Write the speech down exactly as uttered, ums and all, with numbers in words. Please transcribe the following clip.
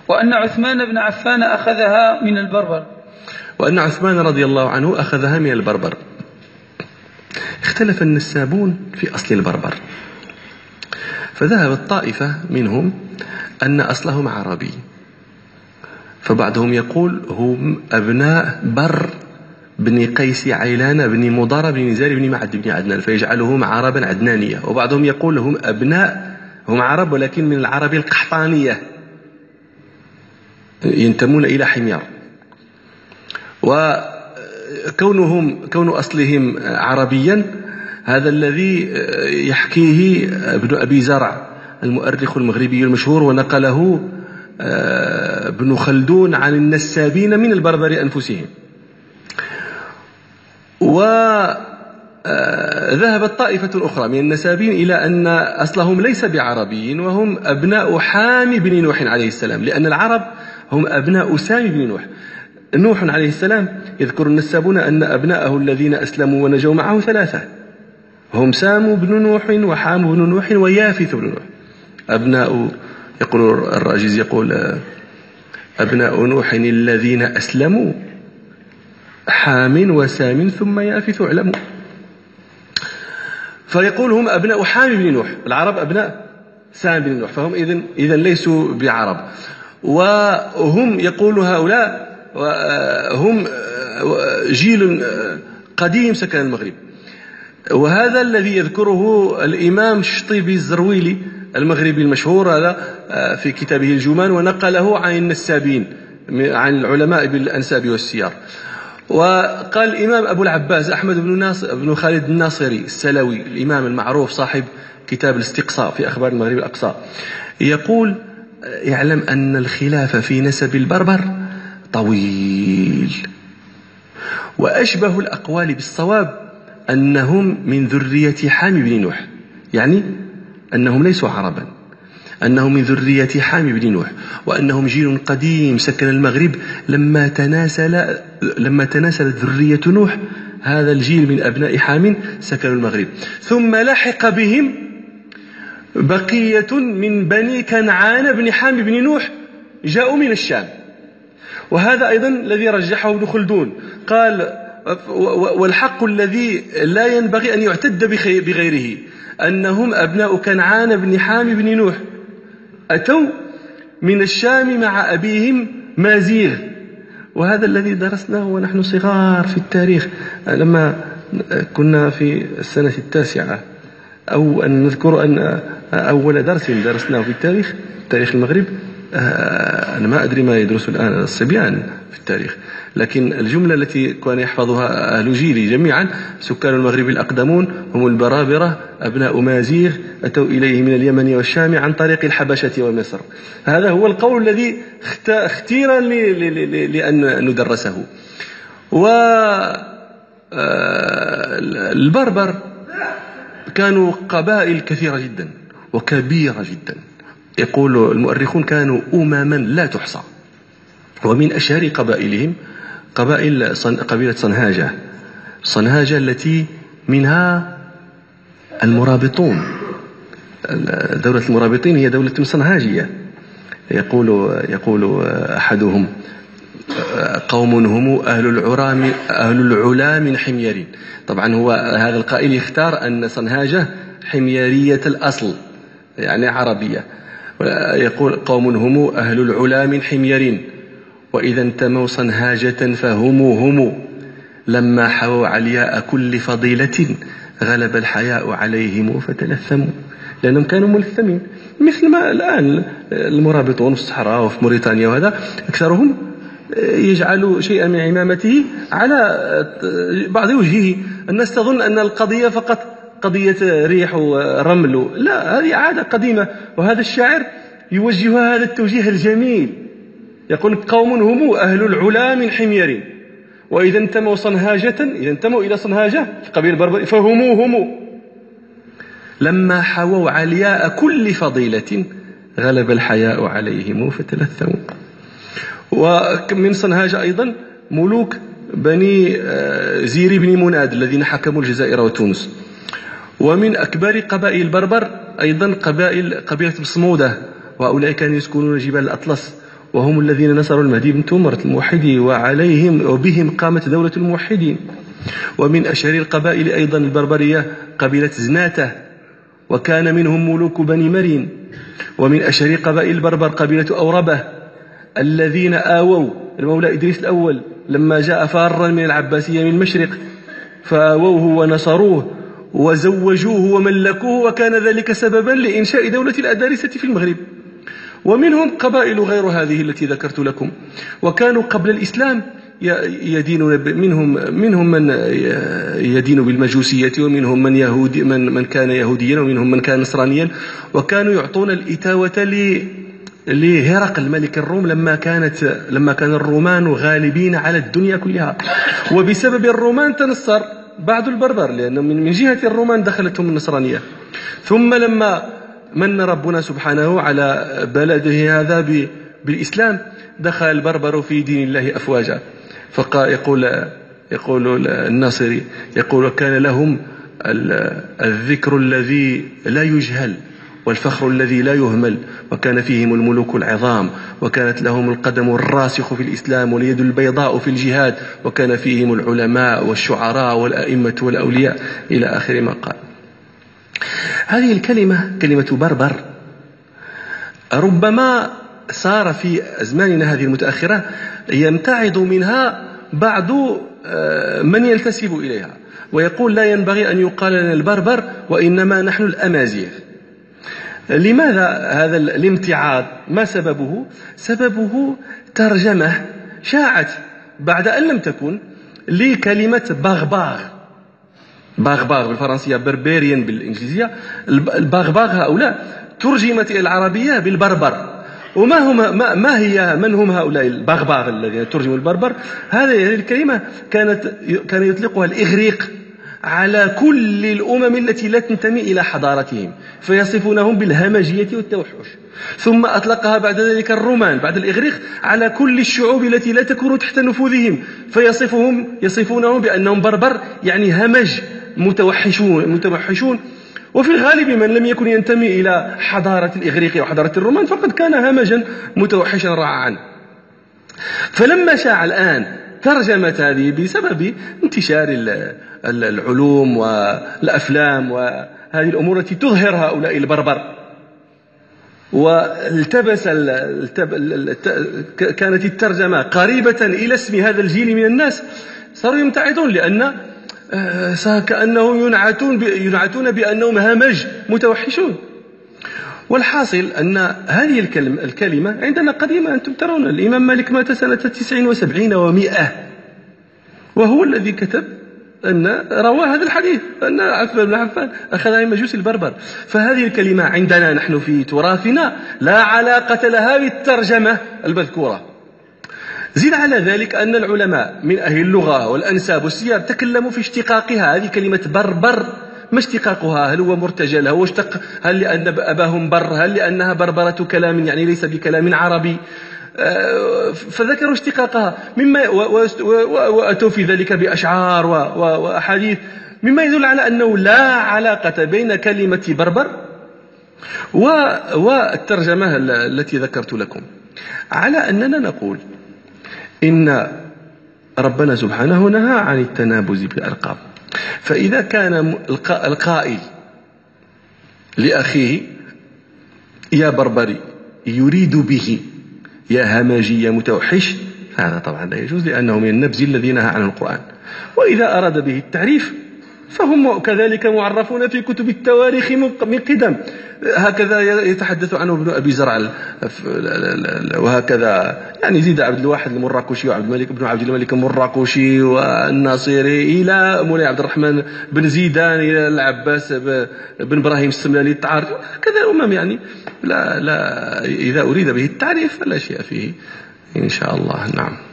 وأن عثمان بن عفان أخذها من البربر وأن عثمان رضي الله عنه أخذها من البربر. اختلف النسابون في أصل البربر، فذهبت طائفة منهم أن أصلهم عربي، فبعضهم يقول هم أبناء بر بن قيس عيلان بن مضر بن نزار بن معد بن عدنان فيجعلهم عربا عدنانية، وبعضهم يقول هم أبناء هم عرب ولكن من العرب القحطانية ينتمون إلى حمير. وكونهم كون أصلهم عربيا هذا الذي يحكيه ابن أبي زرع المؤرخ المغربي المشهور، ونقله ابن خلدون عن النسابين من البربر أنفسهم. وذهبت طائفة أخرى من النسابين إلى أن أصلهم ليس بعربي وهم أبناء حام بن نوح عليه السلام، لأن العرب هم أبناء سام بن نوح. نوح عليه السلام يذكر النسابون أن أبناءه الذين أسلموا ونجوا معه ثلاثة، هم سام بن نوح وحام بن نوح ويافث بن نوح. أبناء يقول الراجز يقول أبناء نوح الذين أسلموا حام وسام ثم يافث اعلموا. فيقول هم أبناء حام بن نوح، العرب أبناء سام بن نوح، فهم إذن إذن ليسوا بعرب. وهم يقول هؤلاء هم جيل قديم سكن المغرب، وهذا الذي يذكره الإمام الشطيبي الزرويلي المغربي المشهور هذا في كتابه الجمان، ونقله عن النسابين عن العلماء بالأنساب والسيار. وقال الإمام أبو العباس أحمد بن ناصر بن خالد الناصري السلوي الإمام المعروف صاحب كتاب الاستقصاء في أخبار المغرب الأقصى، يقول يعلم أن الخلاف في نسب البربر طويل، وأشبه الأقوال بالصواب أنهم من ذرية حام بن نوح، يعني أنهم ليسوا عربا، أنهم من ذرية حام بن نوح، وأنهم جيل قديم سكن المغرب لما تناسل لما تناسلت ذرية نوح، هذا الجيل من أبناء حام سكنوا المغرب. ثم لحق بهم بقية من بني كنعان بن حام بن نوح جاءوا من الشام، وهذا أيضا الذي رجحه ابن خلدون، قال والحق الذي لا ينبغي أن يعتد بغيره أنهم أبناء كنعان بن حام بن نوح أتوا من الشام مع أبيهم مازيغ، وهذا الذي درسناه ونحن صغار في التاريخ لما كنا في السنة التاسعة، أو أن نذكر أن أول درس درسناه في التاريخ تاريخ المغرب، أنا ما أدري ما يدرس الآن الصبيان في التاريخ، لكن الجملة التي كان يحفظها أهل جيلي جميعا: سكان المغرب الأقدمون هم البرابرة أبناء مازيغ أتوا إليه من اليمن والشام عن طريق الحبشة ومصر. هذا هو القول الذي اختير لأن ندرسه. والبربر كانوا قبائل كثيرة جدا وكبيرة جدا، يقول المؤرخون كانوا أمما لا تحصى، ومن أشهر قبائلهم قبائل صن... قبيلة صنهاجة صنهاجة التي منها المرابطون. دولة المرابطين هي دولة صنهاجية. يقول يقول أحدهم قوم هم أهل العرام أهل العلا من حمير. طبعا هو هذا القائل يختار أن صنهاجة حميرية الأصل يعني عربية. يقول قوم هم أهل العلا من حمير وإذا انتموا صنهاجة فهم هم لما حووا علياء كل فضيلة غلب الحياء عليهم فتلثموا، لأنهم كانوا ملثمين مثل ما الآن المرابطون في الصحراء وفي موريتانيا، وهذا أكثرهم يجعل شيئا من عمامته على بعض وجهه. الناس تظن أن القضية فقط قضية ريح ورمل، لا، هذه عادة قديمة، وهذا الشاعر يوجه هذا التوجيه الجميل، يقول قوم هم أهل العلا من حمير وإذا انتموا صنهاجة إذا انتموا إلى صنهاجة في قبيل البربر فهم هم لما حووا علياء كل فضيلة غلب الحياء عليهم فتلثموا. ومن صنهاجة أيضا ملوك بني زير بن مناد الذين حكموا الجزائر وتونس. ومن أكبر قبائل البربر أيضا قبائل قبيلة بصمودة، وهؤلاء كانوا يسكنون جبال الأطلس وهم الذين نصروا المهدي بن تومرة الموحدي، وعليهم وبهم قامت دولة الموحدين. ومن أشهر القبائل أيضا البربرية قبيلة زناتة، وكان منهم ملوك بني مرين. ومن أشهر قبائل البربر قبيلة أوربة الذين آووا المولى إدريس الأول لما جاء فارا من العباسية من المشرق، فآووه ونصروه وزوجوه وملكوه، وكان ذلك سببا لإنشاء دولة الأدارسة في المغرب. ومنهم قبائل غير هذه التي ذكرت لكم، وكانوا قبل الإسلام يدينون، منهم منهم من يدين بالمجوسية، ومنهم من يهودي من من كان يهوديا، ومنهم من كان نصرانيا. وكانوا يعطون الإتاوة ل لهرقل ملك الروم لما كانت لما كان الرومان غالبين على الدنيا كلها. وبسبب الرومان تنصر بعض البربر، لأن من جهة الرومان دخلتهم النصرانية. ثم لما من ربنا سبحانه على بلده هذا بالإسلام، دخل البربر في دين الله أفواجا. فقال يقول يقول الناصري يقول كان لهم الذكر الذي لا يجهل والفخر الذي لا يهمل، وكان فيهم الملوك العظام، وكانت لهم القدم الراسخ في الإسلام واليد البيضاء في الجهاد، وكان فيهم العلماء والشعراء والأئمة والأولياء إلى آخر ما قال. هذه الكلمة كلمة بربر ربما صار في أزماننا هذه المتأخرة يمتعض منها بعض من ينتسب إليها، ويقول لا ينبغي أن يقال لنا البربر، وإنما نحن الأمازيغ. لماذا هذا الامتعاض؟ ما سببه؟ سببه ترجمة شاعت بعد أن لم تكن لكلمة باغباغ. باغباغ بالفرنسية، بربريان بالإنجليزية. الباغباغ هؤلاء ترجمت إلى العربية بالبربر. وما هم ما, ما هي من هم هؤلاء الباغباغ الذين ترجموا البربر؟ هذه الكلمة كانت كان يطلقها الإغريق على كل الأمم التي لا تنتمي إلى حضارتهم، فيصفونهم بالهمجية والتوحش. ثم أطلقها بعد ذلك الرومان بعد الإغريق على كل الشعوب التي لا تكون تحت نفوذهم، فيصفهم يصفونهم بأنهم بربر، يعني همج متوحشون متوحشون. وفي الغالب من لم يكن ينتمي إلى حضارة الإغريق وحضارة الرومان فقد كان همجا متوحشا رعاعا. فلما شاع الآن ترجمة هذه بسبب انتشار العلوم والأفلام وهذه الأمور التي تظهر هؤلاء البربر، والتبس كانت الترجمة قريبة إلى اسم هذا الجيل من الناس، صاروا يمتعضون، لأن كأنهم ينعتون ينعتون بأنهم همج متوحشون. والحاصل أن هذه الكلمة, الكلمة عندنا قديمة. أنتم ترون الإمام مالك مات سنة تسع وسبعين ومئة، وهو الذي كتب أن روى هذا الحديث أن عثمان بن عفان أخذها من مجوس البربر. فهذه الكلمة عندنا نحن في تراثنا لا علاقة لها بالترجمة المذكورة. زيد على ذلك أن العلماء من أهل اللغة والأنساب والسير تكلموا في اشتقاقها. هذه كلمة بربر ما اشتقاقها؟ هل هو مرتجل؟ هو اشتق هل لأن أباهم بر؟ هل لأنها بربرة كلام يعني ليس بكلام عربي؟ فذكروا اشتقاقها مما وأتوا في ذلك بأشعار وأحاديث مما يدل على أنه لا علاقة بين كلمة بربر والترجمة التي ذكرت لكم، على أننا نقول إن ربنا سبحانه نهى عن التنابز بالألقاب. فإذا كان القائل لأخيه يا بربري يريد به يا همجي يا متوحش، هذا طبعا لا يجوز، لأنه من النبذ الذي نهى عنه القرآن. وإذا أراد به التعريف فهم كذلك معرفون في كتب التواريخ من قدم، هكذا يتحدث عنه ابن أبي زرع، وهكذا يعني زيد عبد الواحد المراكشي وعبد الملك بن عبد الملك المراكشي والناصيري إلى مولاي عبد الرحمن بن زيدان إلى العباس بن إبراهيم السملالي التعارف، كذا الأمم يعني لا لا إذا أريد به التعريف فلا شيء فيه إن شاء الله. نعم.